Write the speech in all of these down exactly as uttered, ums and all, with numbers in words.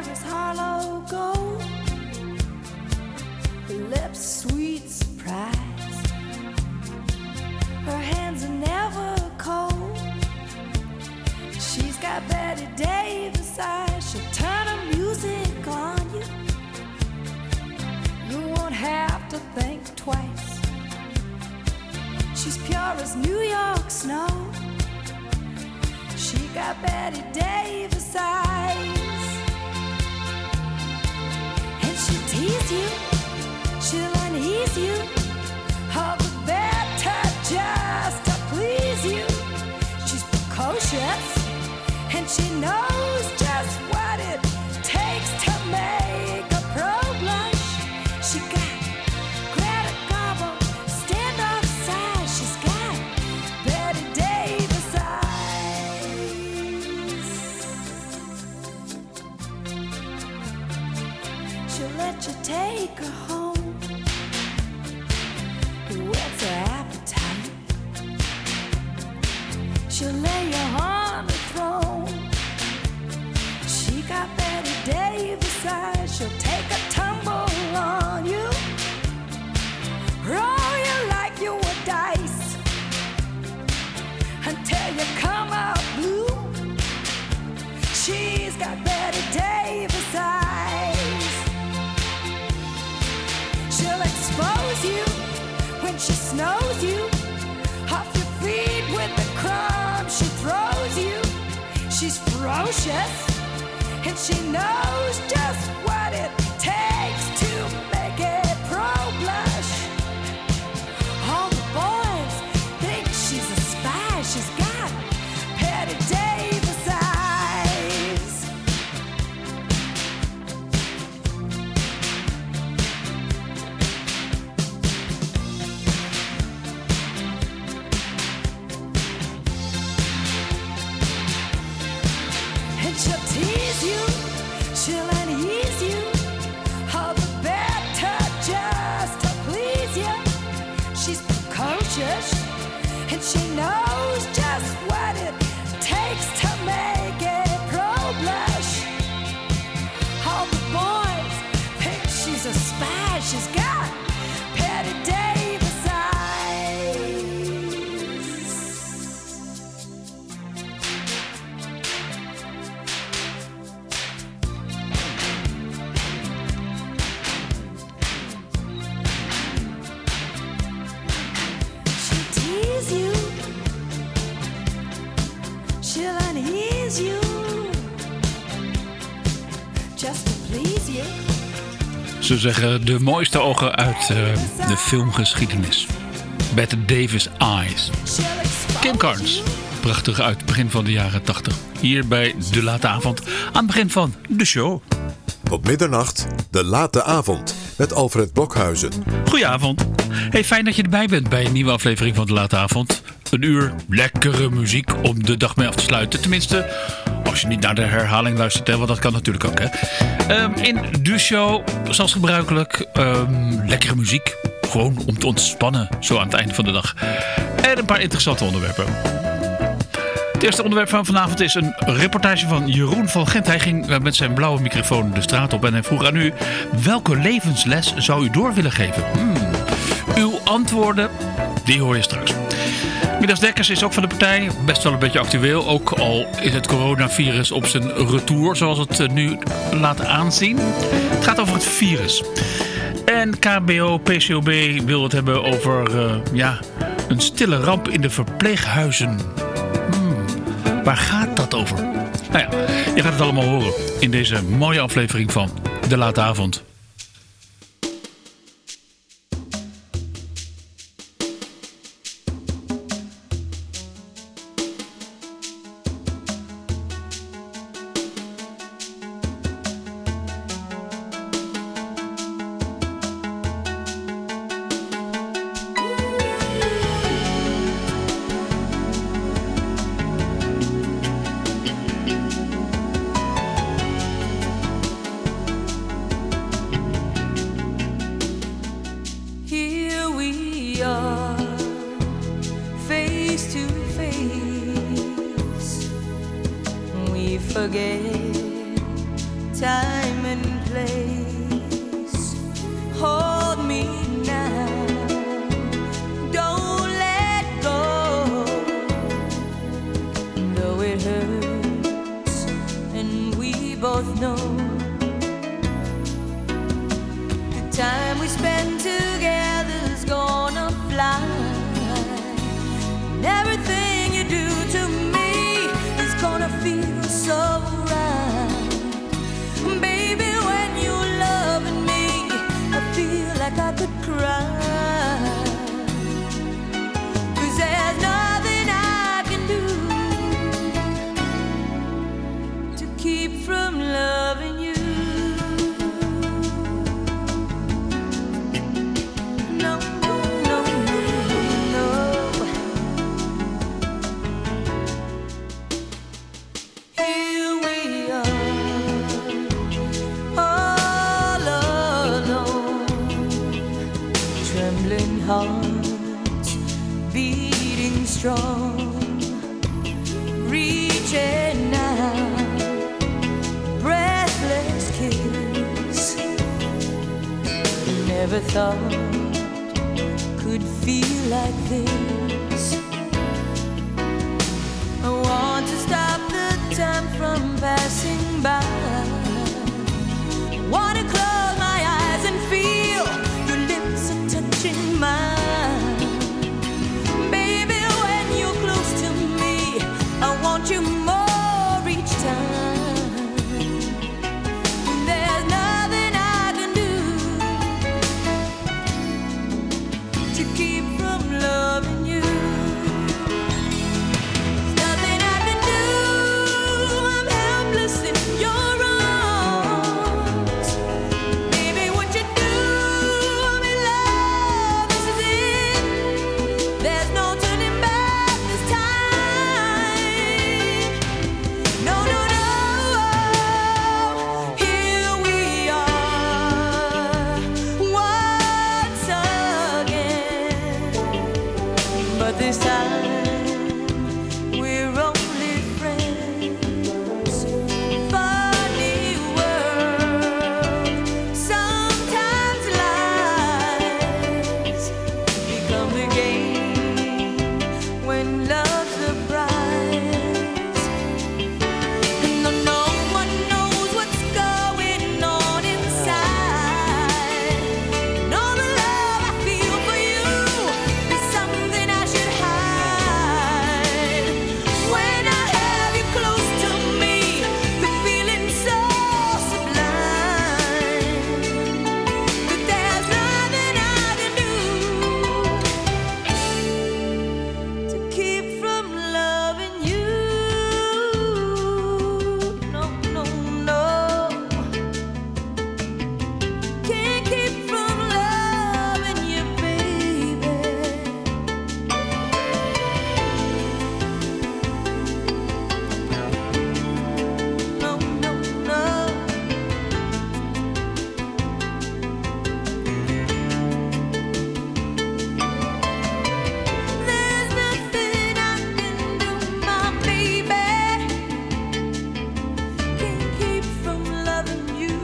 is Harlow gold, her lips sweet surprise, her hands are never cold. She's got Betty Davis eyes, she'll turn her music on you. You won't have to think twice. She's pure as New York snow. She got Betty Davis eyes. And she'll tease you, she'll unease you, all the better just to please you. She's precocious, and she knows just what it takes to make a pro blush. She got Greta Garbo, stand off side. She's got Betty Davis eyes. She'll let you take her home, whets her appetite. She'll lay you on the throne. She got Betty Davis eyes. She'll take a tumble on you, roll you like you were dice, until you come out blue. She's got Betty Davis eyes. She'll expose you when she snows you off your feet with the crumbs she throws you. She's ferocious, and she knows just what it takes to make it pro blush. All the boys think she's a spy. She's got Betty Davis eyes. And she'll tease you, she'll unease you, all the better just to please you. She's precocious, and she knows just what it takes to make it pro blush. All the boys think she's a spy. She's got Betty Davis eyes. She'll tease you, she'll unease you, just to please you. Ze zeggen de mooiste ogen uit uh, de filmgeschiedenis. Betty Davis Eyes. She'll expose Kim Carnes. Prachtig uit het begin van de jaren tachtig. Hier bij De Late Avond. Aan het begin van de show. Tot middernacht, De Late Avond, met Alfred Blokhuizen. Goedenavond. Hey, fijn dat je erbij bent bij een nieuwe aflevering van De Late Avond. Een uur lekkere muziek om de dag mee af te sluiten. Tenminste, als je niet naar de herhaling luistert, hè, want dat kan natuurlijk ook. Hè. Um, in de show, zoals gebruikelijk, um, lekkere muziek. Gewoon om te ontspannen, zo aan het einde van de dag. En een paar interessante onderwerpen. Het eerste onderwerp van vanavond is een reportage van Jeroen van Gent. Hij ging met zijn blauwe microfoon de straat op en hij vroeg aan u: welke levensles zou u door willen geven? Hmm. Uw antwoorden, die hoor je straks. Midas Dekkers is ook van de partij. Best wel een beetje actueel. Ook al is het coronavirus op zijn retour, zoals het nu laat aanzien. Het gaat over het virus. En K B O, P C O B wil het hebben over uh, ja, een stille ramp in de verpleeghuizen. Hmm, waar gaat dat over? Nou ja, je gaat het allemaal horen in deze mooie aflevering van De Late Avond. forget time. both know the time we spend together's gonna fly. And everything you do to me is gonna feel so right. Baby, when you're loving me, I feel like I could cry. 'Cause there's nothing I can do to keep from loving you. No, no, no, no. Here we are, all alone, trembling hearts beating strong, reaching out, breathless kiss. Never thought could feel like this. I want to stop the time from passing by. I want to close my eyes and feel your lips are touching mine. Baby, when you're close to me, I want you more each time. There's nothing I can do to keep from loving you. There's nothing I can do. I'm helpless in your arms. Baby, what you do, I'm in love. This is it. There's no turning back this time. No, no, no. Here we are once again. But this time we're only friends. Funny world. Sometimes lies become the game when love's the prize. No, no one knows what's going on inside. And all the love I feel for you is something I should hide. When I have you close to me, the feeling's so sublime that there's nothing I can do to keep from loving you. No, no, no. Can't keep from loving you, baby. No, no, no. There's nothing I can do, my baby. Can't keep from loving you.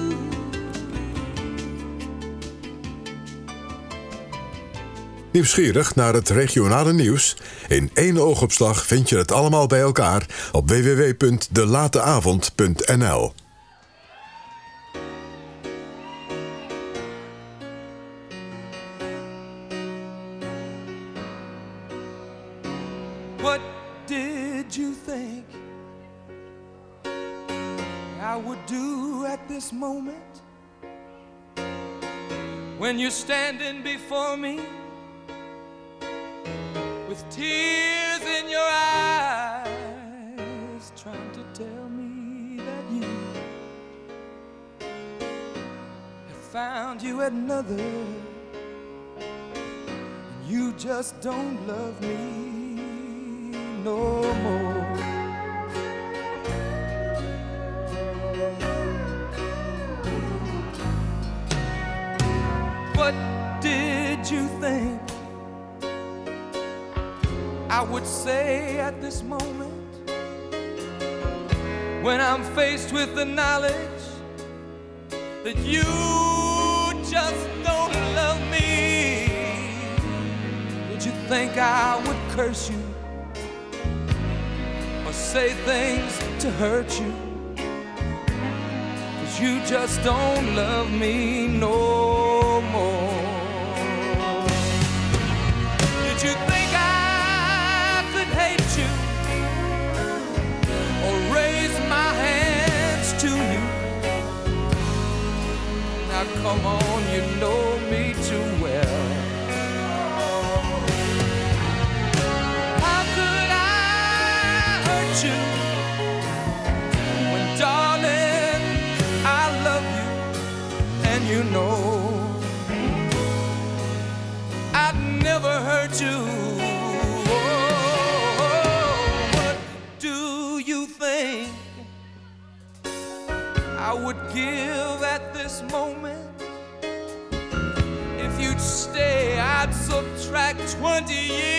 Nieuwsgierig naar het regionale nieuws? In één oogopslag vind je het allemaal bij elkaar op w w w punt de late avond punt n l. What did you think I would do at this moment when you're standing before me with tears in your eyes, trying to tell me that you have found you another and you just don't love me no more. What did you think I would say at this moment when I'm faced with the knowledge that you just don't love me? Did you think I would curse you or say things to hurt you? you just don't love me no more. Did you think I could hate you or raise my hands to you? Now come on, you know me too well. How could I hurt you when, darling, I love you and you know I'd never hurt you. Oh, what do you think I would give at this moment? If you'd stay, I'd subtract twenty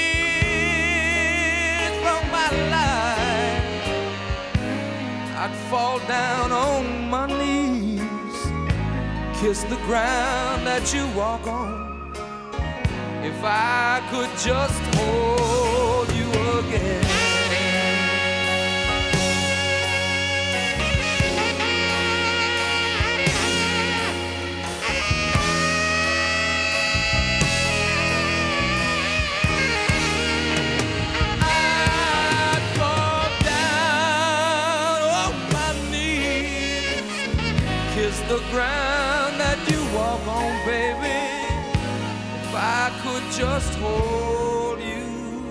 years from my life. I'd fall down on my knees, kiss the ground that you walk on, if I could just hold you again. The ground that you walk on, baby, if I could just hold you.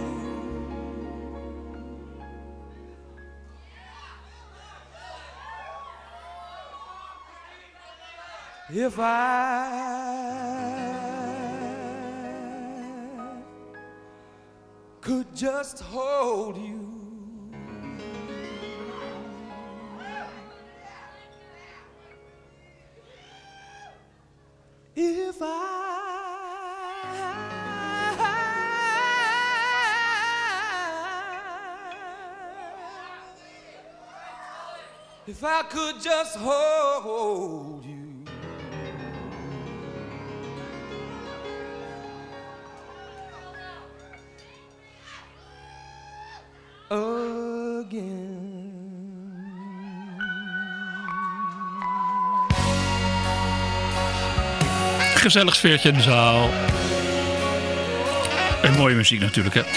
If I could just hold you. If I, if I could just hold you. Again. Gezellig sfeertje in de zaal. En mooie muziek natuurlijk, hè.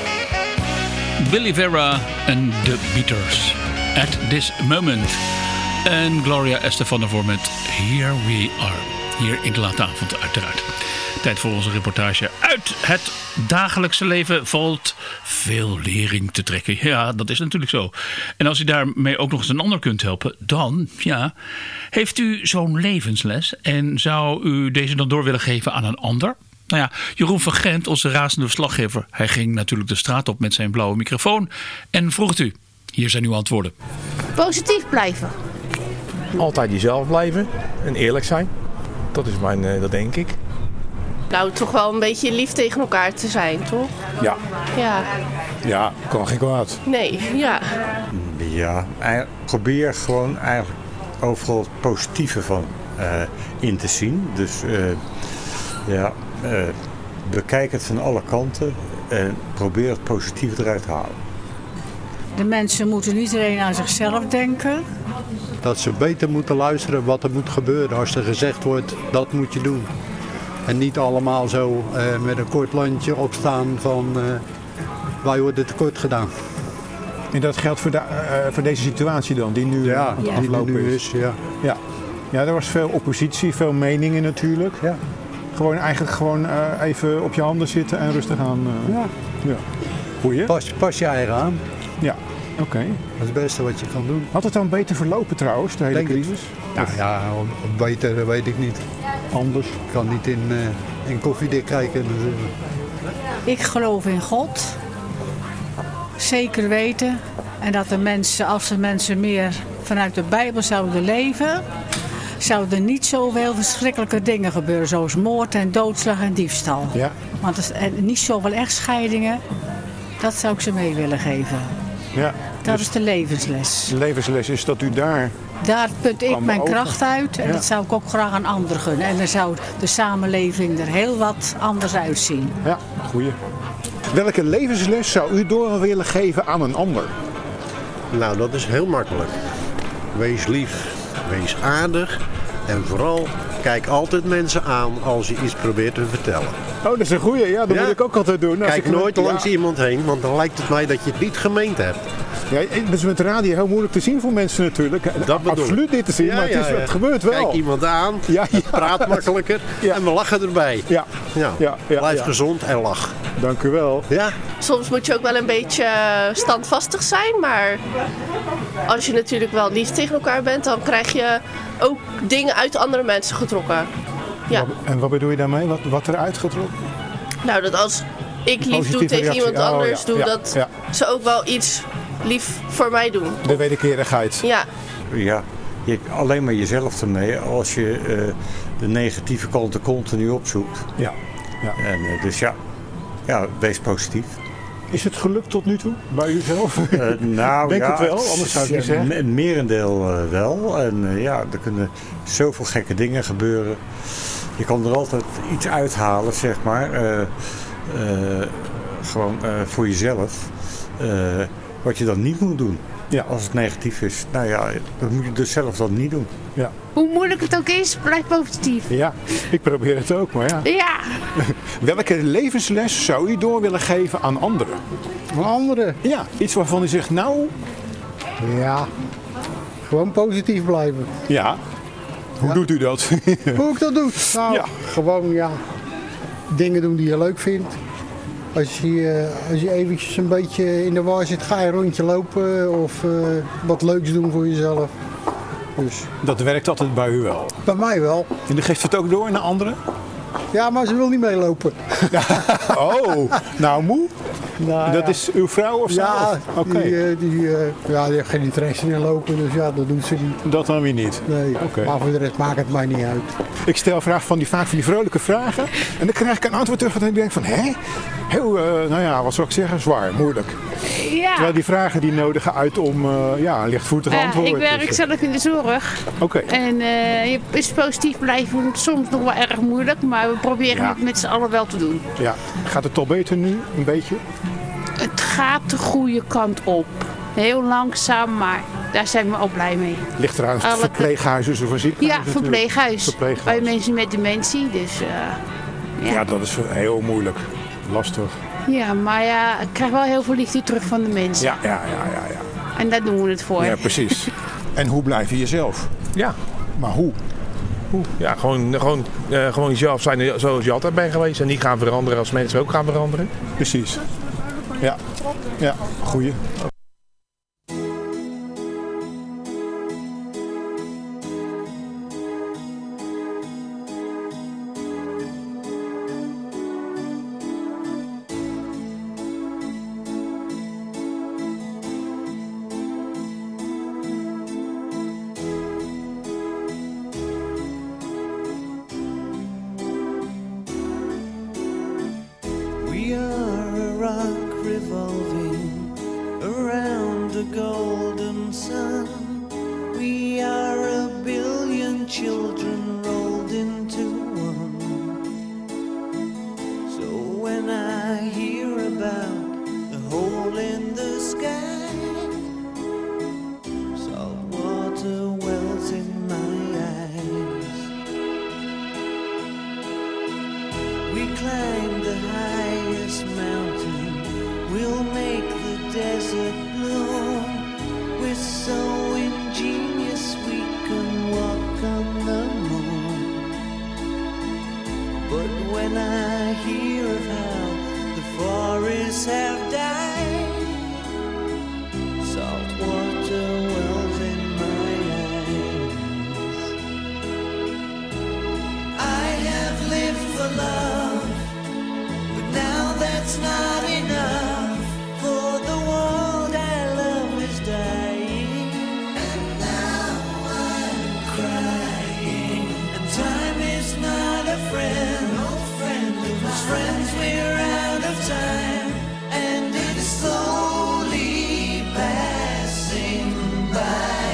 Billy Vera en The Beaters. At This Moment. En Gloria Estefan ervoor met Here We Are. Hier in de late avond uiteraard. Tijd voor onze reportage. Uit het dagelijkse leven valt veel lering te trekken. Ja, dat is natuurlijk zo. En als u daarmee ook nog eens een ander kunt helpen, dan, ja, heeft u zo'n levensles en zou u deze dan door willen geven aan een ander? Nou ja, Jeroen van Gent, onze razende verslaggever, hij ging natuurlijk de straat op met zijn blauwe microfoon en vroeg u. Hier zijn uw antwoorden. Positief blijven. Altijd jezelf blijven en eerlijk zijn. Dat is mijn, uh, dat denk ik. Nou, toch wel een beetje lief tegen elkaar te zijn, toch? Ja. Ja. Ja, kan geen kwaad. Nee, ja. Ja, probeer gewoon eigenlijk overal het positieve van uh, in te zien. Dus uh, ja, uh, bekijk het van alle kanten en probeer het positieve eruit te halen. De mensen moeten niet alleen aan zichzelf denken. Dat ze beter moeten luisteren wat er moet gebeuren als er gezegd wordt, dat moet je doen. En niet allemaal zo uh, met een kort landje opstaan van uh, wij worden tekort gedaan. En dat geldt voor, de, uh, voor deze situatie dan, die nu ja, aan het ja. aflopen nu is. is ja. Ja. Ja, er was veel oppositie, veel meningen natuurlijk. Ja. Gewoon eigenlijk gewoon uh, even op je handen zitten en rustig aan. Uh, ja. Ja. Goeie. Pas, pas je eigen aan. Ja, oké. Okay. Dat is het beste wat je kan doen. Had het dan beter verlopen trouwens, de hele Denk crisis? Nou ja, beter weet ik niet. Anders? Ik kan niet in, uh, in koffiedik kijken natuurlijk. Ik geloof in God. Zeker weten. En dat de mensen, als de mensen meer vanuit de Bijbel zouden leven, zouden er niet zoveel verschrikkelijke dingen gebeuren. Zoals moord en doodslag en diefstal. Ja. Want het, en niet zoveel echtscheidingen. Dat zou ik ze mee willen geven. Ja, dat dus is de levensles. De levensles is dat u daar... Daar put ik mijn over. kracht uit. En ja. dat zou ik ook graag aan anderen gunnen. En dan zou de samenleving er heel wat anders uitzien. Ja, goeie. Welke levensles zou u door willen geven aan een ander? Nou, dat is heel makkelijk. Wees lief wees aardig en vooral kijk altijd mensen aan als je iets probeert te vertellen. Oh, dat is een goeie. Ja, dat Ja. moet ik ook altijd doen. Als Kijk ik nooit ja. langs iemand heen, want dan lijkt het mij dat je het niet gemeend hebt. Ja, het is met de radio heel moeilijk te zien voor mensen natuurlijk. Dat bedoel Absoluut ik. niet te zien, Ja, maar het, is, ja, ja. het gebeurt wel. Kijk iemand aan, Ja, het ja. praat makkelijker Ja. en we lachen erbij. Ja, Ja. ja, ja, Blijf ja. gezond en lach. Dank u wel. Ja. Soms moet je ook wel een beetje standvastig zijn, maar als je natuurlijk wel lief tegen elkaar bent, dan krijg je ook dingen uit andere mensen getrokken. Ja. En wat bedoel je daarmee? Wat, wat er uitgetrokken? Nou, dat als ik lief doe Positieve tegen reactie. iemand Oh, anders, ja, doe ja, dat ja. ze ook wel iets lief voor mij doen. De wederkerigheid. Ja. Ja, je hebt alleen maar jezelf ermee als je uh, de negatieve kanten continu opzoekt. Ja. ja. En, uh, dus ja, ja, wees positief. Is het gelukt tot nu toe bij uzelf? Uh, nou, Denk ja, het wel, anders zou ik niet zeggen. Een merendeel uh, wel. En uh, ja, er kunnen zoveel gekke dingen gebeuren. Je kan er altijd iets uithalen, zeg maar. Uh, uh, gewoon uh, voor jezelf. Uh, wat je dan niet moet doen. Ja. Als het negatief is. Nou ja, dat moet je dus zelf dan niet doen. Ja. Hoe moeilijk het ook is, blijf positief. Ja, ik probeer het ook, maar ja. Ja. Welke levensles zou u door willen geven aan anderen? Aan anderen? Ja, iets waarvan u zegt, nou... Ja, gewoon positief blijven. Ja. Hoe Ja. doet u dat? Hoe ik dat doe? Nou, Ja. gewoon ja, dingen doen die je leuk vindt. Als je, als je eventjes een beetje in de war zit, ga je een rondje lopen of uh, wat leuks doen voor jezelf. Dus. Dat werkt altijd bij u wel? Bij mij wel. En u geeft het ook door naar anderen? Ja, maar ze wil niet meelopen. Oh, nou moe? Nou, dat ja. is uw vrouw of zo? Ja, Oké. die, uh, die, uh, ja, die heeft geen interesse in lopen, dus ja, dat doet ze niet. Dat dan weer niet? Nee, okay. Maar voor de rest maakt het mij niet uit. Ik stel vraag van die, vaak van die vrolijke vragen en dan krijg ik een antwoord terug en ik denk van, hè? Heel, uh, nou ja, wat zou ik zeggen, zwaar, moeilijk. Ja. Terwijl die vragen die nodigen uit om uh, ja, een lichtvoetig Uh, antwoord. ik werk dus, zelf in de zorg. Oké. Okay. En uh, je is positief blijven soms nog wel erg moeilijk, maar we proberen Ja. het met z'n allen wel te doen. Ja. Gaat het toch beter nu, een beetje? Het gaat de goede kant op. Heel langzaam, maar daar zijn we ook blij mee. Ligt er aan het verpleeghuis of een ziekenhuis? Ja, verpleeghuis. verpleeghuis. Bij mensen met dementie. Dus, uh, ja. ja, dat is heel moeilijk. Lastig. Ja, maar ja, ik krijg wel heel veel liefde terug van de mensen. Ja, ja, ja, ja. ja. En daar doen we het voor. Ja, precies. En hoe blijf je jezelf? Ja. Maar hoe? Hoe? Ja, gewoon, gewoon, uh, gewoon jezelf zijn zoals je altijd bent geweest. En niet gaan veranderen als mensen ook gaan veranderen. Precies. Ja, ja, goeie. We are a rock revolving around a golden sun. We are a billion children rolled into one. So when I hear about the hole in the sky, salt water wells in my eyes. We climb the highest mountain, we'll make the desert bloom. We're so ingenious we can walk on the moon. But when I hear of how the forests have died, salt water wells in my eyes. I have lived for love, but now that's not enough, for the world I love is dying, and now I'm crying, and time is not a friend, no friend of mine. Friends, we're out of time, and it's slowly passing by,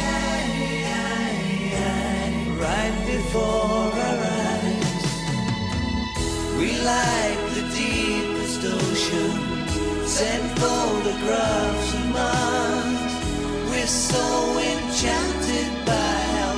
right before our eyes. We like the deepest oceans, send photographs of Mars. We're so enchanted by how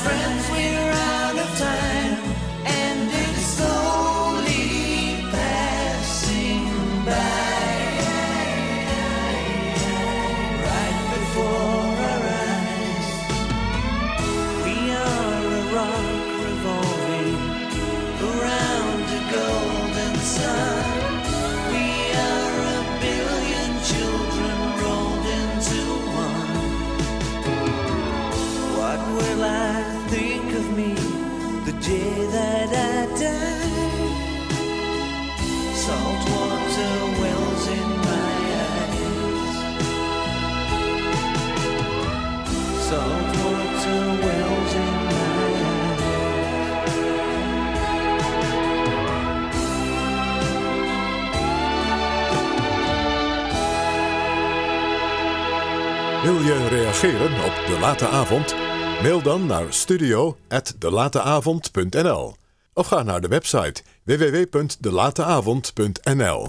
friends, we're out of time, and it's slowly passing by, right before our eyes. We are a rock revolving around a golden sun. We are a billion children rolled into one. What will I think of me the day that I die? Saltwater wells in my eyes. Saltwater wells in my eyes. Wil je reageren op De Late Avond? Mail dan naar studio at delateavond punt n l of ga naar de website w w w punt delateavond punt n l.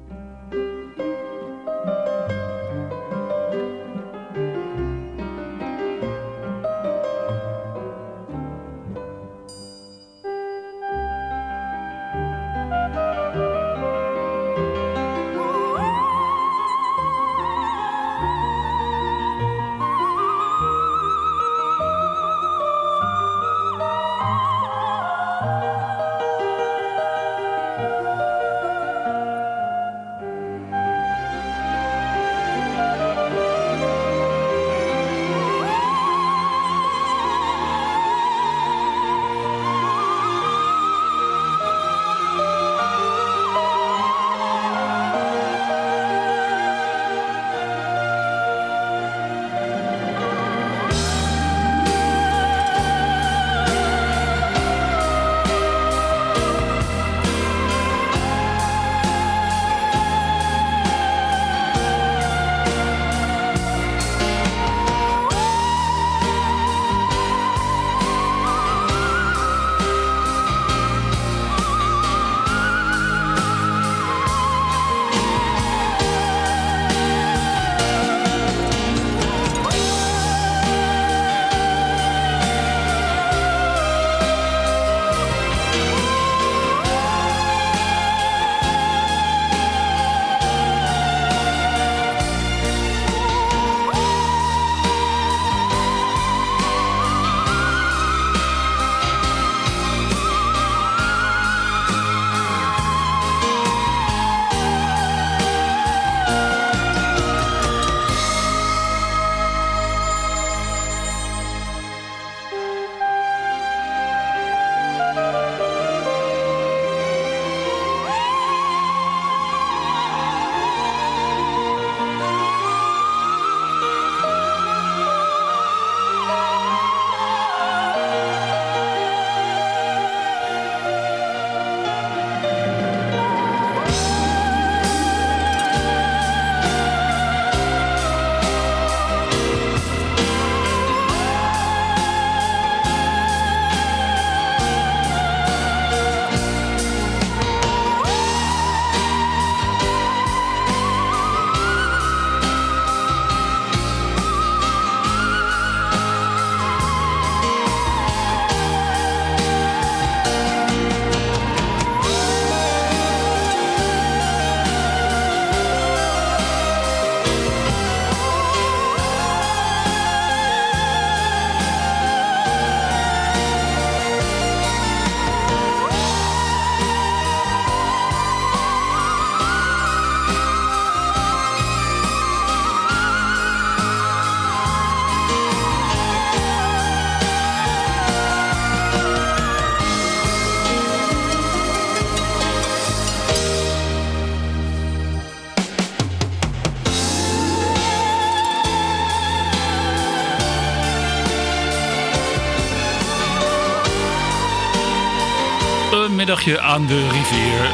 Een middagje aan de rivier.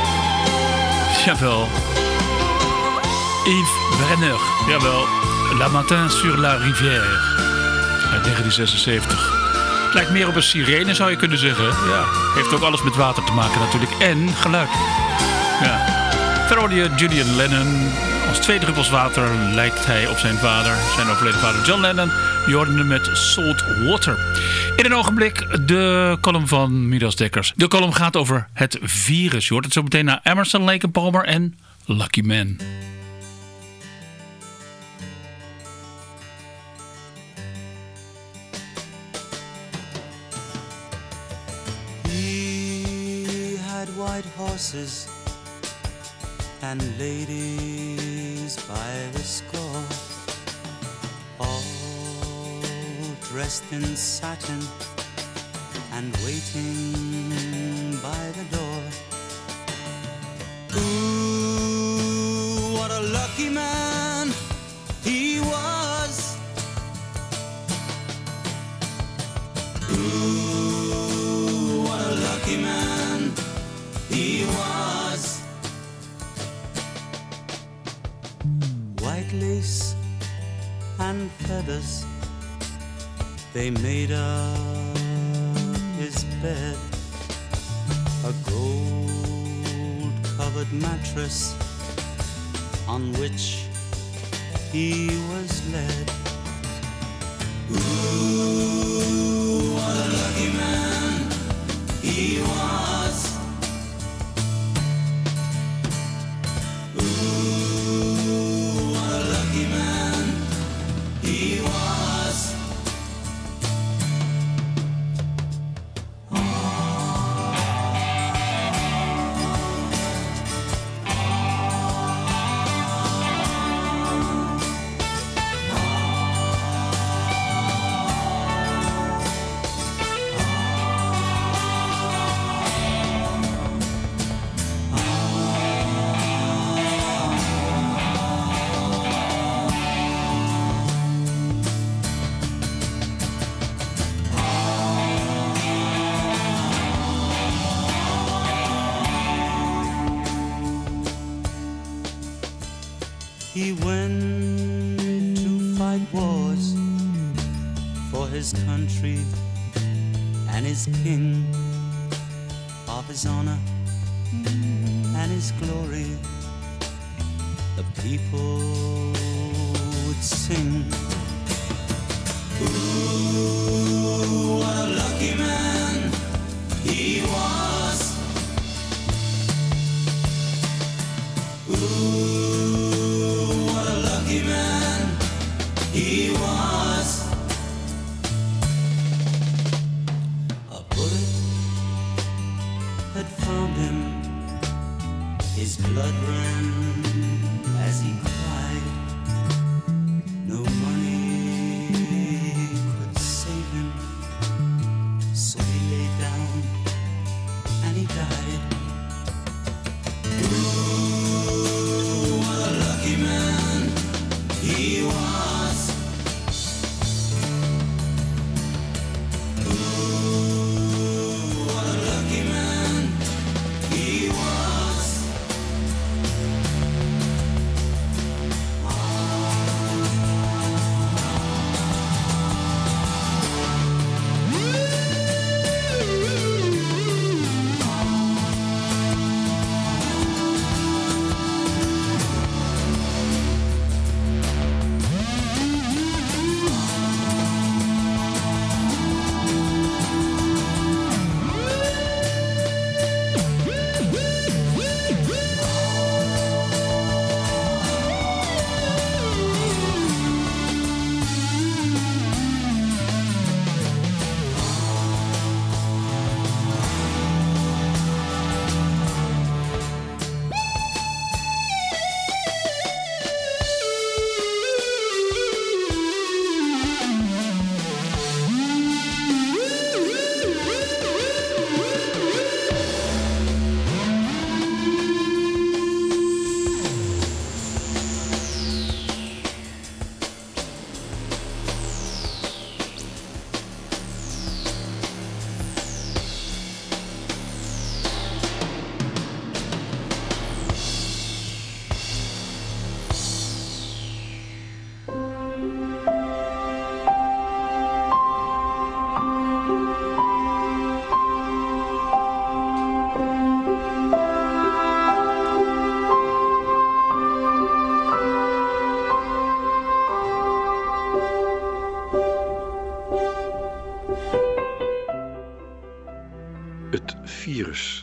Jawel. Yves Brenner. Jawel. La Matin sur la Rivière. Uit negentien zesenzeventig. Het lijkt meer op een sirene, zou je kunnen zeggen. Ja. Heeft ook alles met water te maken natuurlijk. En geluid. Ja. Verder hoorde je Julian Lennon. Als twee druppels water lijkt hij op zijn vader. Zijn overleden vader John Lennon. Je hoorde hem met Salt Water. In een ogenblik de column van Midas Dekkers. De column gaat over het virus. Je hoort het zo meteen naar Emerson, Lake and Palmer en Lucky Man. He had white horses and ladies by the score, all dressed in satin and waiting by the door. Ooh, what a lucky man he was. Ooh, what a lucky man he was. White lace and feathers, they made up his bed. A gold-covered mattress on which he was led. Ooh, what a lucky man he was. Ooh, what a lucky man he was. He went to fight wars for his country and his king, of his honor and his glory. The people would sing. Ooh, what a lucky man he was. Ooh, man he was. A bullet had found him. His blood ran as he cried. No money could save him, so he lay down and he died. Ooh, what a lucky man he was. Ooh, what a lucky man he was. Het virus.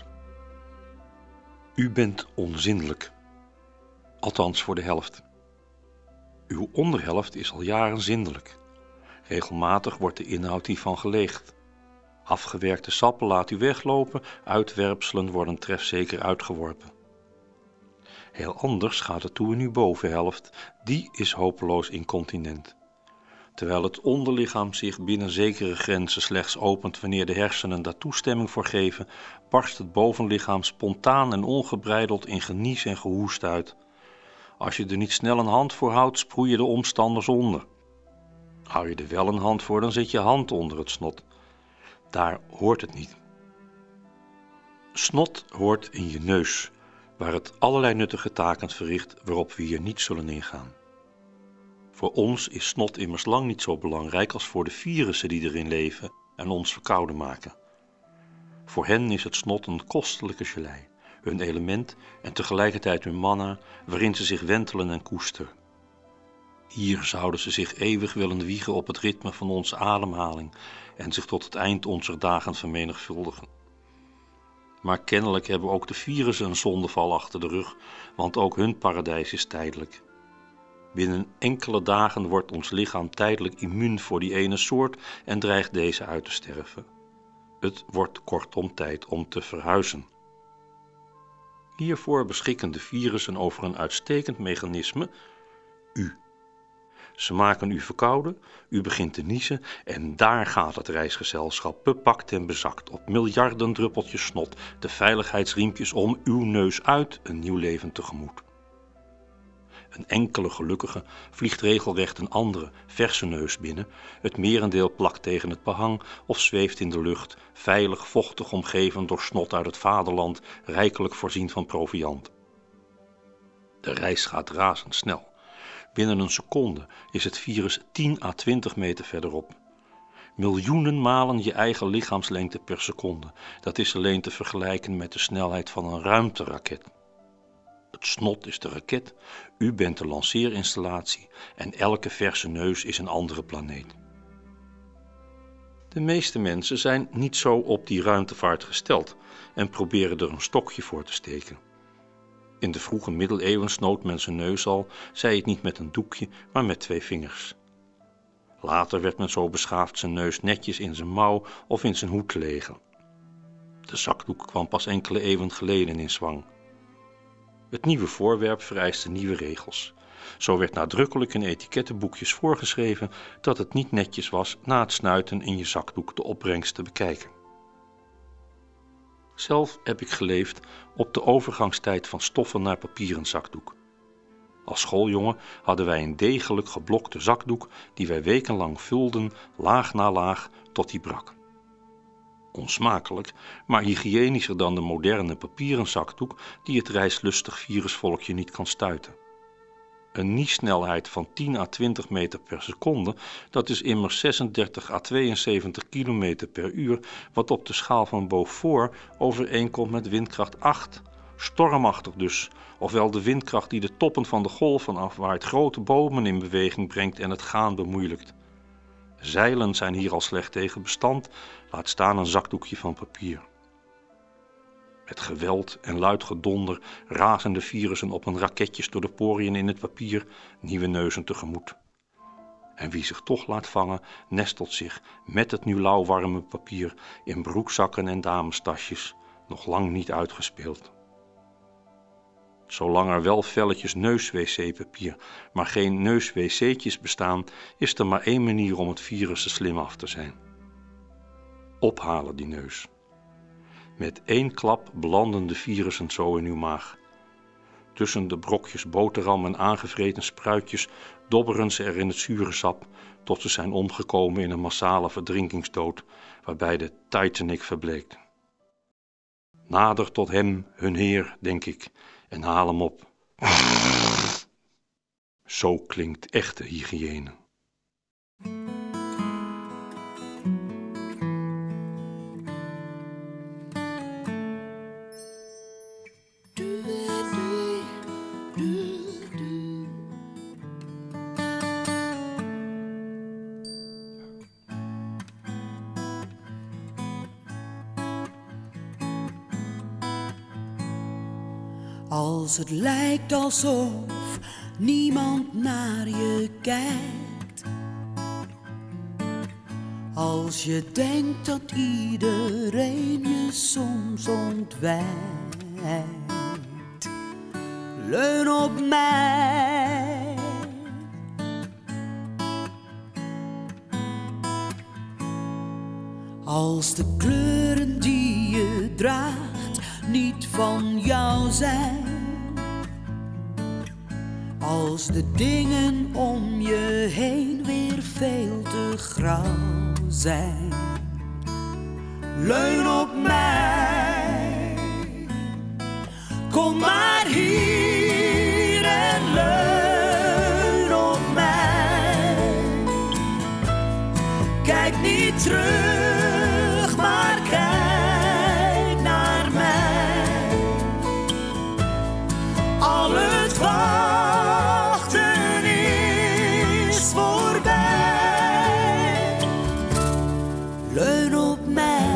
U bent onzindelijk. Althans voor de helft. Uw onderhelft is al jaren zindelijk. Regelmatig wordt de inhoud hiervan geleegd. Afgewerkte sappen laat u weglopen, uitwerpselen worden trefzeker uitgeworpen. Heel anders gaat het toe in uw bovenhelft, die is hopeloos incontinent. Terwijl het onderlichaam zich binnen zekere grenzen slechts opent wanneer de hersenen daar toestemming voor geven, barst het bovenlichaam spontaan en ongebreideld in genies en gehoest uit. Als je er niet snel een hand voor houdt, sproeien de omstanders onder. Hou je er wel een hand voor, dan zet je hand onder het snot. Daar hoort het niet. Snot hoort in je neus, waar het allerlei nuttige taken verricht waarop we hier niet zullen ingaan. Voor ons is snot immers lang niet zo belangrijk als voor de virussen die erin leven en ons verkouden maken. Voor hen is het snot een kostelijke gelei, hun element en tegelijkertijd hun manna waarin ze zich wentelen en koesteren. Hier zouden ze zich eeuwig willen wiegen op het ritme van onze ademhaling en zich tot het eind onze dagen vermenigvuldigen. Maar kennelijk hebben ook de virussen een zondeval achter de rug, want ook hun paradijs is tijdelijk. Binnen enkele dagen wordt ons lichaam tijdelijk immuun voor die ene soort en dreigt deze uit te sterven. Het wordt kortom tijd om te verhuizen. Hiervoor beschikken de virussen over een uitstekend mechanisme, u. Ze maken u verkouden, u begint te niezen en daar gaat het reisgezelschap bepakt en bezakt op miljarden druppeltjes snot, de veiligheidsriempjes om, uw neus uit, een nieuw leven tegemoet. Een enkele gelukkige vliegt regelrecht een andere, verse neus binnen, het merendeel plakt tegen het behang of zweeft in de lucht, veilig, vochtig omgeven door snot uit het vaderland, rijkelijk voorzien van proviand. De reis gaat razendsnel. Binnen een seconde is het virus tien à twintig meter verderop. Miljoenen malen je eigen lichaamslengte per seconde. Dat is alleen te vergelijken met de snelheid van een ruimteraket. Het snot is de raket, u bent de lanceerinstallatie en elke verse neus is een andere planeet. De meeste mensen zijn niet zo op die ruimtevaart gesteld en proberen er een stokje voor te steken. In de vroege middeleeuwen snoot men zijn neus al, zij het niet met een doekje, maar met twee vingers. Later werd men zo beschaafd zijn neus netjes in zijn mouw of in zijn hoed te legen. De zakdoek kwam pas enkele eeuwen geleden in zwang. Het nieuwe voorwerp vereiste nieuwe regels. Zo werd nadrukkelijk in etikettenboekjes voorgeschreven dat het niet netjes was na het snuiten in je zakdoek de opbrengst te bekijken. Zelf heb ik geleefd op de overgangstijd van stoffen naar papieren zakdoek. Als schooljongen hadden wij een degelijk geblokte zakdoek die wij wekenlang vulden, laag na laag, tot die brak. Onsmakelijk, maar hygiënischer dan de moderne papieren zakdoek die het reislustig virusvolkje niet kan stuiten. Een niesnelheid van tien à twintig meter per seconde, dat is immers zesendertig à tweeënzeventig kilometer per uur, wat op de schaal van Beaufort overeenkomt met windkracht acht. Stormachtig dus, ofwel de windkracht die de toppen van de golven afwaait, grote bomen in beweging brengt en het gaan bemoeilijkt. Zeilen zijn hier al slecht tegen bestand, laat staan een zakdoekje van papier. Met geweld en luid gedonder razen de virussen op een raketjes door de poriën in het papier, nieuwe neuzen tegemoet. En wie zich toch laat vangen, nestelt zich met het nu lauwwarme papier in broekzakken en damestasjes, nog lang niet uitgespeeld. Zolang er wel velletjes neus-wc-papier, maar geen neus-wc'tjes bestaan, is er maar één manier om het virus te slim af te zijn. Ophalen die neus. Met één klap belanden de virussen zo in uw maag. Tussen de brokjes boterham en aangevreten spruitjes dobberen ze er in het zure sap, tot ze zijn omgekomen in een massale verdrinkingsdood, waarbij de Titanic verbleekt. Nader tot hem, hun heer, denk ik, en haal hem op. Zo klinkt echte hygiëne. Als het lijkt alsof niemand naar je kijkt. Als je denkt dat iedereen je soms ontwijkt. Leun op mij. Als de kleuren die je draagt niet van jou zijn. Als de dingen om je heen weer veel te grauw zijn. Leun op mij. Kom maar hier en leun op mij. Kijk niet terug, maar kijk naar mij. Al het wachten is voorbij. Leun op mij.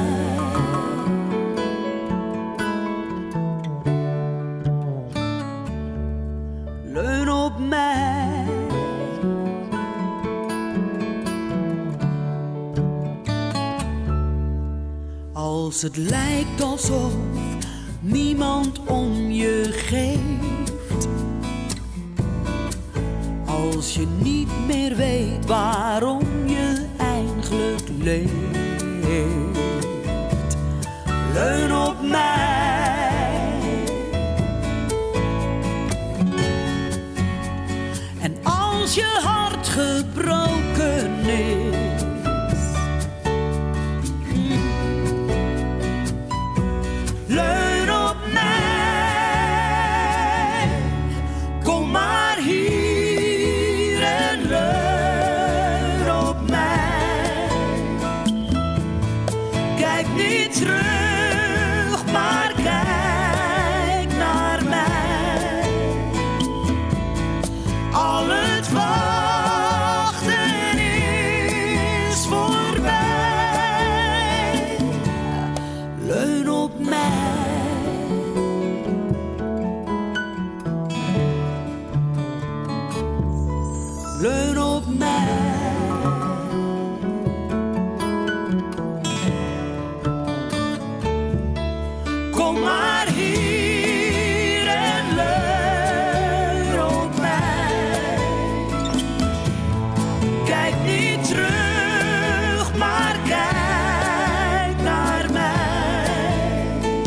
Leun op mij. Als het lijkt alsof niemand om je geeft. Als je niet meer weet waarom je eigenlijk leeft. Leun op mij. En als je hart gebroken is. Leun op mij. Kom maar hier en leun op mij. Kijk niet terug, maar kijk naar mij. Al het wachten is voorbij. Leun op mij. Leun op mij. Kom maar hier en leun op mij. Kijk niet terug, maar kijk naar mij.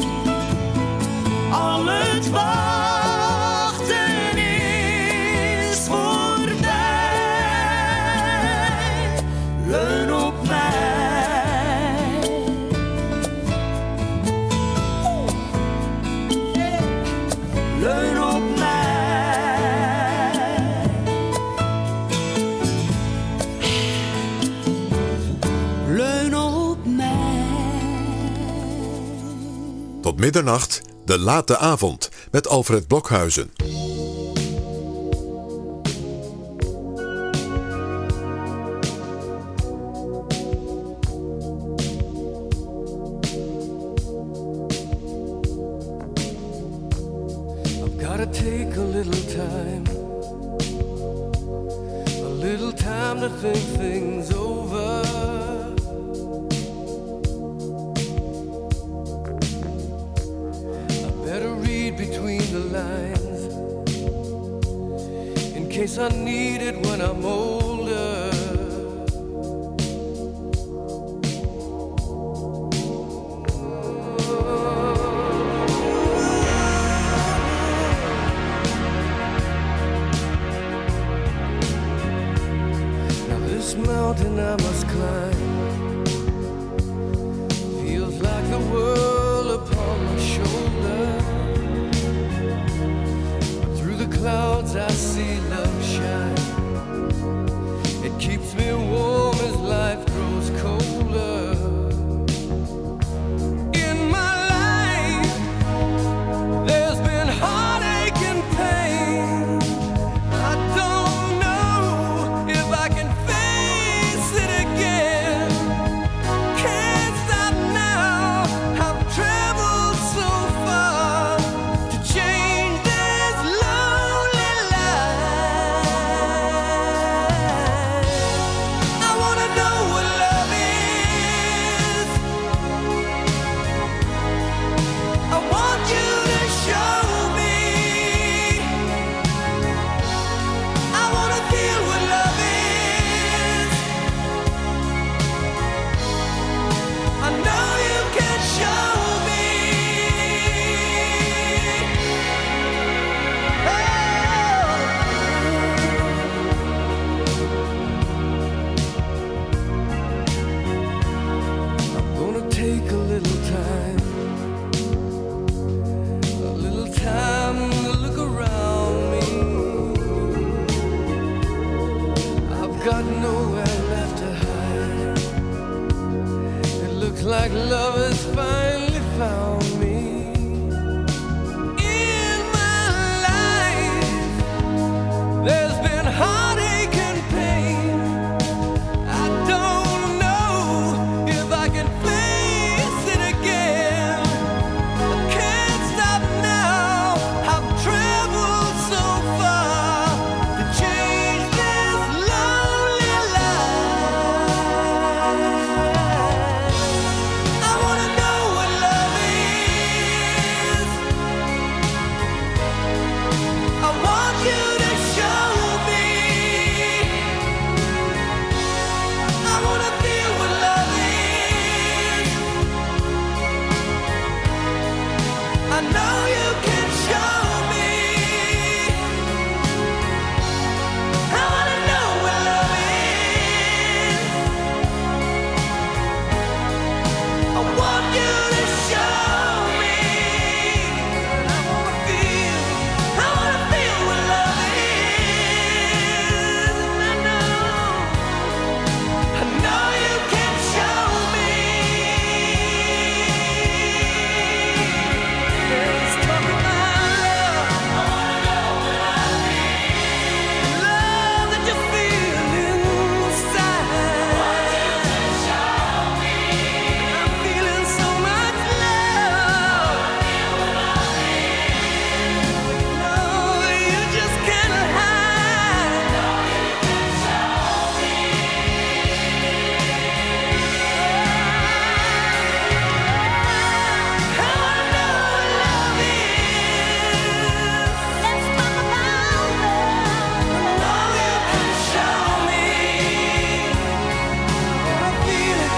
Al het wachten is voorbij. Leun op mij. Leun op mij. Leun op mij. Tot middernacht, de late avond, met Alfred Blokhuizen. I've gotta take a little time, a little time to think things over. I better read between the lines, in case I need it when I'm older. This mountain I must climb feels like the world upon my shoulder. Through the clouds I see love shine. It keeps me warm as life grows colder. In my life there's been heartache and pain. I don't know if I can face it again. has finally found me. In my life, there's been heartache and pain. I don't know if I can face it again. I can't stop now. I've traveled so far to change this lonely life. I wanna know what love is. I want you to show me. I wanna feel what love is. I know you can show me. I wanna know what love is. I want you to show me. I wanna feel, I wanna feel what love is. And I know, I know you can show me. Let's talk about love. I wanna know what love is. Love that you feel inside. Show me. I'm feeling so much love. No, you just can't hide. I wanna know what love is. Let's talk about love. No, you can show me. I feel it.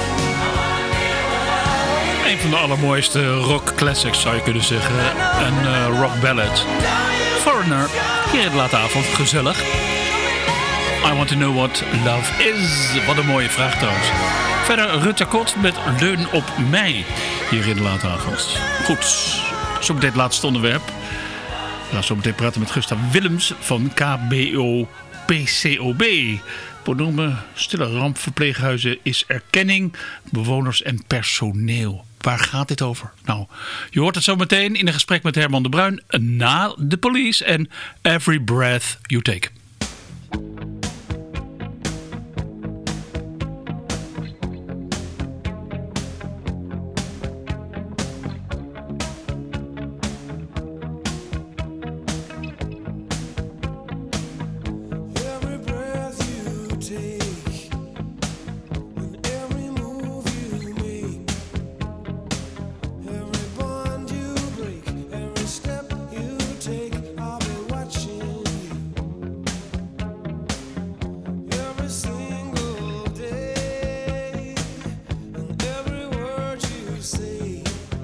Een van de allermooiste rock classics zou je kunnen zeggen. Een uh, rock ballad. Foreigner, hier in de late avond, gezellig. I want to know what love is. Wat een mooie vraag trouwens. Verder Rutte Kot met Leun op mij, hier in de late avond. Goed, zo meteen het laatste onderwerp. We gaan zo meteen praten met Gustav Willems van K B O P C O B. Benoemen stille rampverpleeghuizen is erkenning, bewoners en personeel. Waar gaat dit over? Nou, je hoort het zo meteen in een gesprek met Herman de Bruin na The Police en Every Breath You Take. Every breath you take, and every move you make, every bond you break, every step you take, I'll be watching you. Every single day, and every word you say,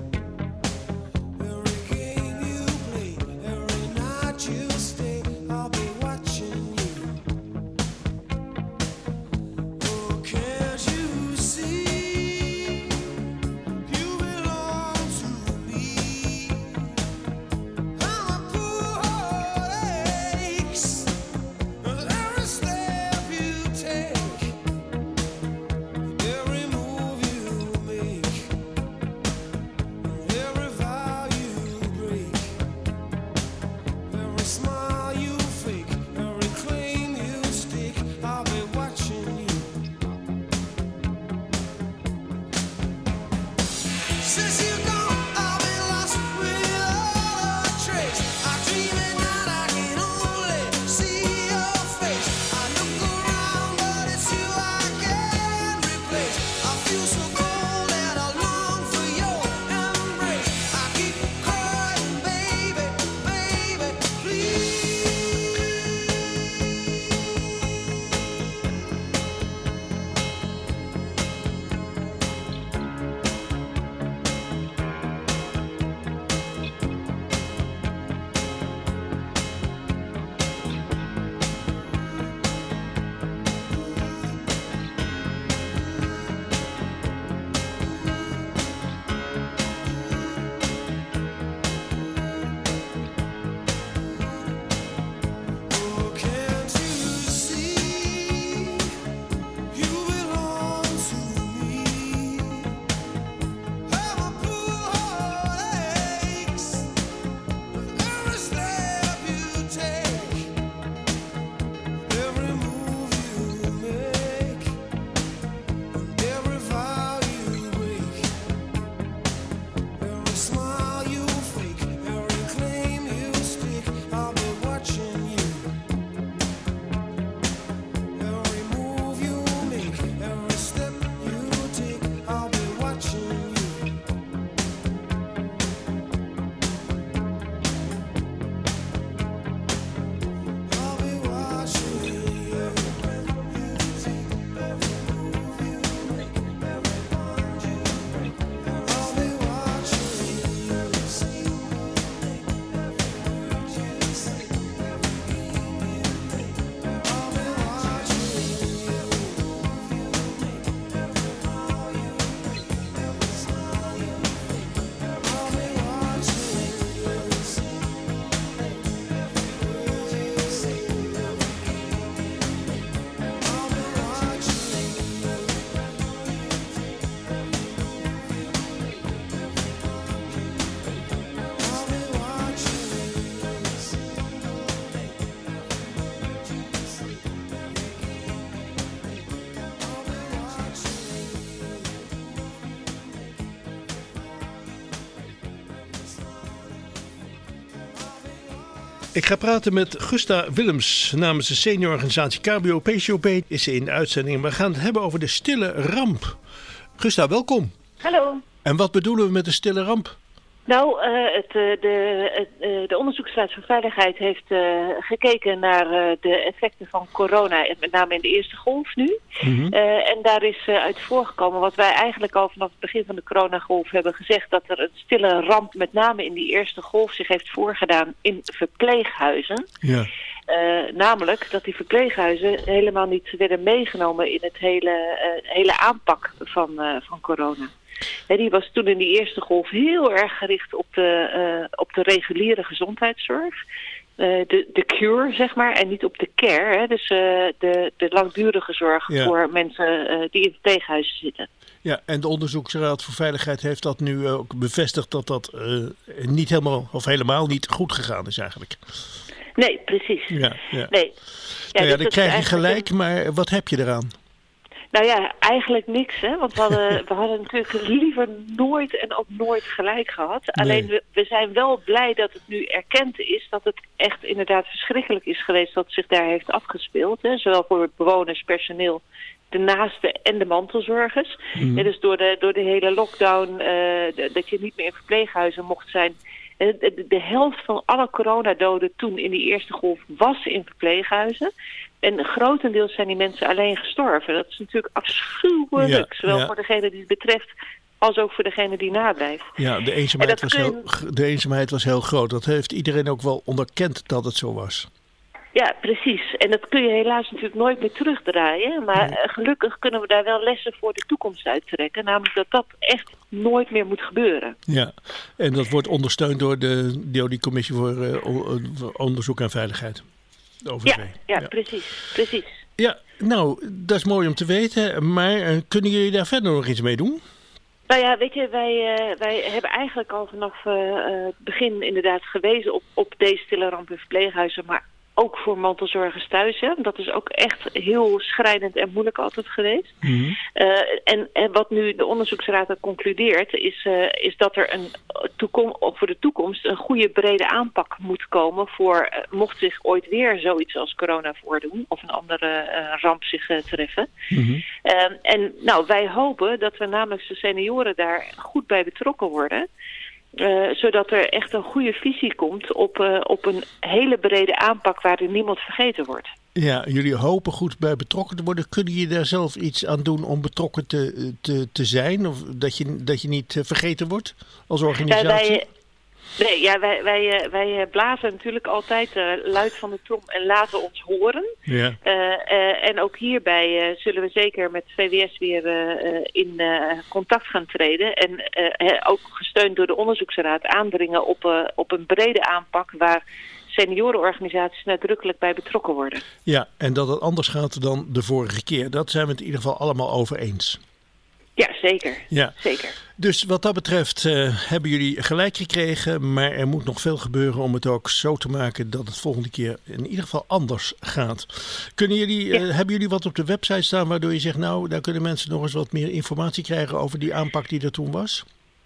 every game you play, every night you stay, I'll be watching you. Oh, can't you see? You belong to me. How my poor heart aches with every step you take, every move you make, every vow you break, every smile you fake, every claim you stake, I'll be watching you. Since you're gone, I've been lost without a trace. I dream at night, I can only see your face. I look around, but it's you I can't replace. I feel so cold and I long for your embrace. I keep crying, baby, baby, please. Ik ga praten met Gusta Willems namens de seniororganisatie K B O P C O B. Is ze in de uitzending. We gaan het hebben over de stille ramp. Gusta, welkom. Hallo. En wat bedoelen we met de stille ramp? Nou, uh, het, uh, de, uh, de Onderzoeksraad voor Veiligheid heeft uh, gekeken naar uh, de effecten van corona, met name in de eerste golf nu. Mm-hmm. Uh, en daar is uh, uit voorgekomen wat wij eigenlijk al vanaf het begin van de coronagolf hebben gezegd, dat er een stille ramp met name in die eerste golf zich heeft voorgedaan in verpleeghuizen. Ja. Uh, namelijk dat die verpleeghuizen helemaal niet werden meegenomen in het hele, uh, hele aanpak van, uh, van corona. He, die was toen in die eerste golf heel erg gericht op de, uh, op de reguliere gezondheidszorg. Uh, de, de cure, zeg maar, en niet op de care. Hè? Dus uh, de, de langdurige zorg ja. voor mensen uh, die in verpleeghuizen zitten. Ja, en de Onderzoeksraad voor Veiligheid heeft dat nu ook bevestigd dat dat uh, niet helemaal, of helemaal niet goed gegaan is eigenlijk. Nee, precies. Ja, ja. Nee. Ja, nou ja, dus dan krijg je gelijk, maar wat heb je eraan? Nou ja, eigenlijk niks, hè. Want we hadden, we hadden natuurlijk liever nooit en ook nooit gelijk gehad. Nee. Alleen we, we zijn wel blij dat het nu erkend is dat het echt inderdaad verschrikkelijk is geweest dat zich daar heeft afgespeeld. Hè. Zowel voor het bewoners, personeel, de naasten en de mantelzorgers. Mm. Ja, dus door de, door de hele lockdown, uh, de, dat je niet meer in verpleeghuizen mocht zijn. De, de, de helft van alle coronadoden toen in die eerste golf was in verpleeghuizen. En grotendeels zijn die mensen alleen gestorven. Dat is natuurlijk afschuwelijk, ja, zowel ja. voor degene die het betreft als ook voor degene die nablijft. Ja, de eenzaamheid, was heel, de eenzaamheid was heel groot. Dat heeft iedereen ook wel onderkend dat het zo was. Ja, precies. En dat kun je helaas natuurlijk nooit meer terugdraaien. Maar nee. gelukkig kunnen we daar wel lessen voor de toekomst uittrekken. Namelijk dat dat echt nooit meer moet gebeuren. Ja, en dat wordt ondersteund door de, door die Commissie voor uh, Onderzoek en Veiligheid. De O V V. Ja, ja, ja, precies, precies. Ja, nou, dat is mooi om te weten. Maar uh, kunnen jullie daar verder nog iets mee doen? Nou ja, weet je, wij, uh, wij hebben eigenlijk al vanaf uh, het begin inderdaad gewezen op, op deze stille ramp in verpleeghuizen, maar ook voor mantelzorgers thuis. Hè? Dat is ook echt heel schrijnend en moeilijk altijd geweest. Mm-hmm. Uh, en, en wat nu de onderzoeksraad concludeert, is, uh, is dat er een toekom- voor de toekomst een goede brede aanpak moet komen voor, uh, mocht zich ooit weer zoiets als corona voordoen of een andere uh, ramp zich uh, treffen. Mm-hmm. Uh, en nou, wij hopen dat we namens de senioren daar goed bij betrokken worden. Uh, zodat er echt een goede visie komt op, uh, op een hele brede aanpak waarin niemand vergeten wordt. Ja, jullie hopen goed bij betrokken te worden. Kunnen jullie daar zelf iets aan doen om betrokken te, te, te zijn? Of dat je, dat je niet uh, vergeten wordt als organisatie? Ja, wij, nee, ja, wij, wij, wij blazen natuurlijk altijd uh, luid van de trom en laten ons horen. Ja. Uh, uh, en ook hierbij uh, zullen we zeker met V W S weer uh, in uh, contact gaan treden. En uh, ook gesteund door de onderzoeksraad aandringen op, uh, op een brede aanpak waar seniorenorganisaties nadrukkelijk bij betrokken worden. Ja, en dat het anders gaat dan de vorige keer. Dat zijn we het in ieder geval allemaal over eens. Ja, zeker. Ja. zeker. Dus wat dat betreft uh, hebben jullie gelijk gekregen, maar er moet nog veel gebeuren om het ook zo te maken dat het volgende keer in ieder geval anders gaat. Kunnen jullie, ja. uh, hebben jullie wat op de website staan waardoor je zegt, nou, daar kunnen mensen nog eens wat meer informatie krijgen over die aanpak die er toen was?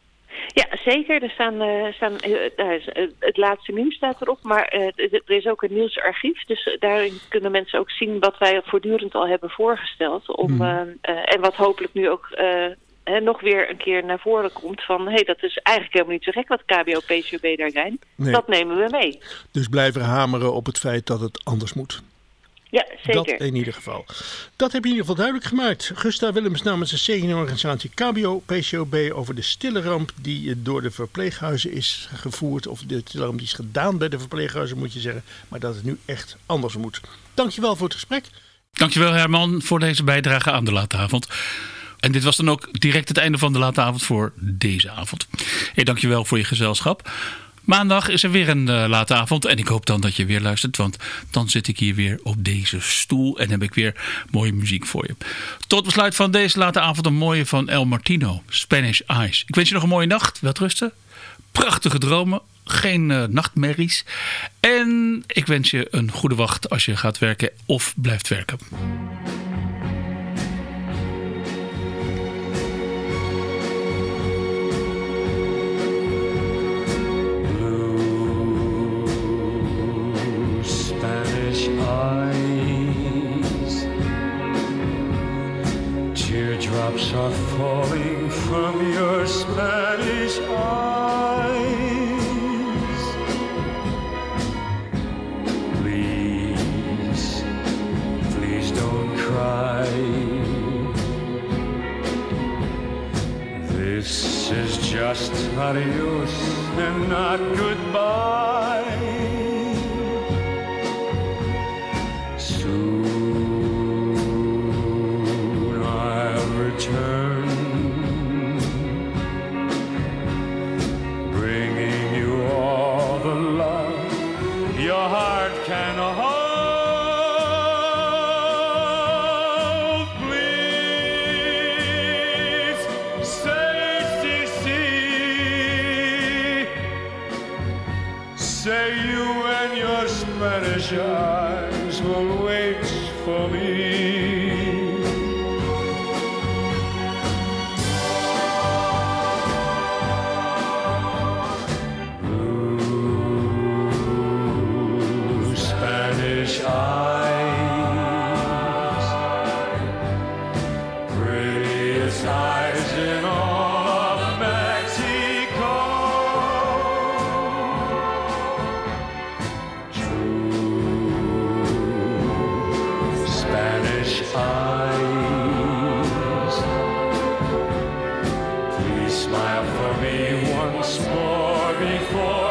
Ja, zeker. Er staan, uh, staan uh, het laatste nieuws staat erop, maar uh, er is ook een nieuwsarchief. Dus daarin kunnen mensen ook zien wat wij voortdurend al hebben voorgesteld. Om, mm. uh, uh, en wat hopelijk nu ook uh, uh, nog weer een keer naar voren komt van, hé, hey, dat is eigenlijk helemaal niet zo gek wat K B O P C O B daar zijn. Nee. Dat nemen we mee. Dus blijven hameren op het feit dat het anders moet. Ja, zeker. Dat in ieder geval. Dat heb je in ieder geval duidelijk gemaakt. Gusta Willems namens de seniororganisatie K B O P C O B over de stille ramp die door de verpleeghuizen is gevoerd. Of de stille ramp die is gedaan bij de verpleeghuizen, moet je zeggen. Maar dat het nu echt anders moet. Dankjewel voor het gesprek. Dankjewel Herman voor deze bijdrage aan de late avond. En dit was dan ook direct het einde van de late avond voor deze avond. Hey, dankjewel voor je gezelschap. Maandag is er weer een uh, late avond en ik hoop dan dat je weer luistert, want dan zit ik hier weer op deze stoel en heb ik weer mooie muziek voor je. Tot besluit van deze late avond een mooie van El Martino, Spanish Eyes. Ik wens je nog een mooie nacht, welterusten, prachtige dromen, geen uh, nachtmerries en ik wens je een goede wacht als je gaat werken of blijft werken. Spanish eyes. Please, please don't cry. This is just adios and not goodbye. Soon I'll return, bringing you all the love your heart can hold. Please say, see, see. Say you and your Spanish eyes will wait for me. Blue Spanish eyes, prettiest eyes in all of Mexico. Spanish eyes, please smile for me once more before